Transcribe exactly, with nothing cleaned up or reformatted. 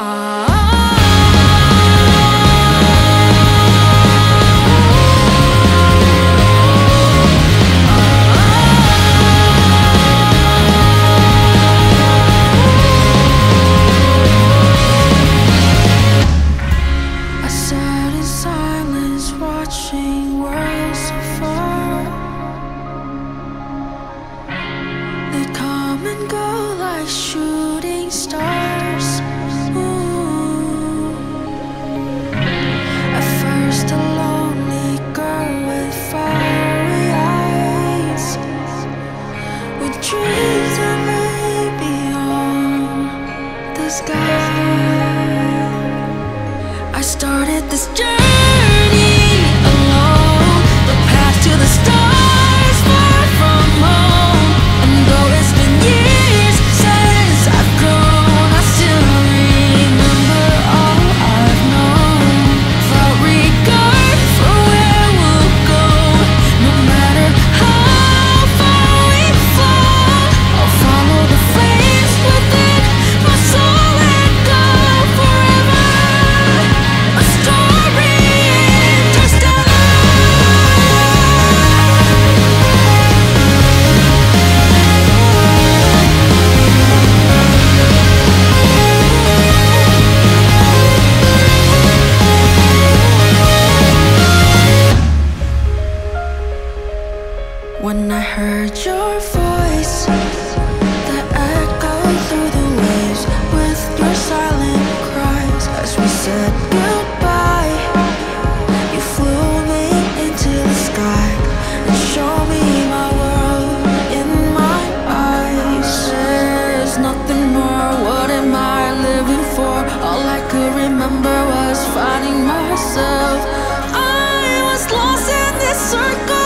Shooting stars. Ooh. At first a lonely girl with fiery eyes, with dreams that lay beyond the sky. I started this journey alone, the path to the stars, far from home. And though it's been years since I've grown, I still remember all I've known. Without regard for where we'll go, no matter how far we fall, I'll follow the flames within my soul and go forever. A story interstellar. When I heard your voice that echoed through the waves with your silent cries, as we said goodbye, you flew me into the sky and showed me my world in my eyes. There's nothing more, what am I living for? All I could remember was finding myself. I was lost in this circle.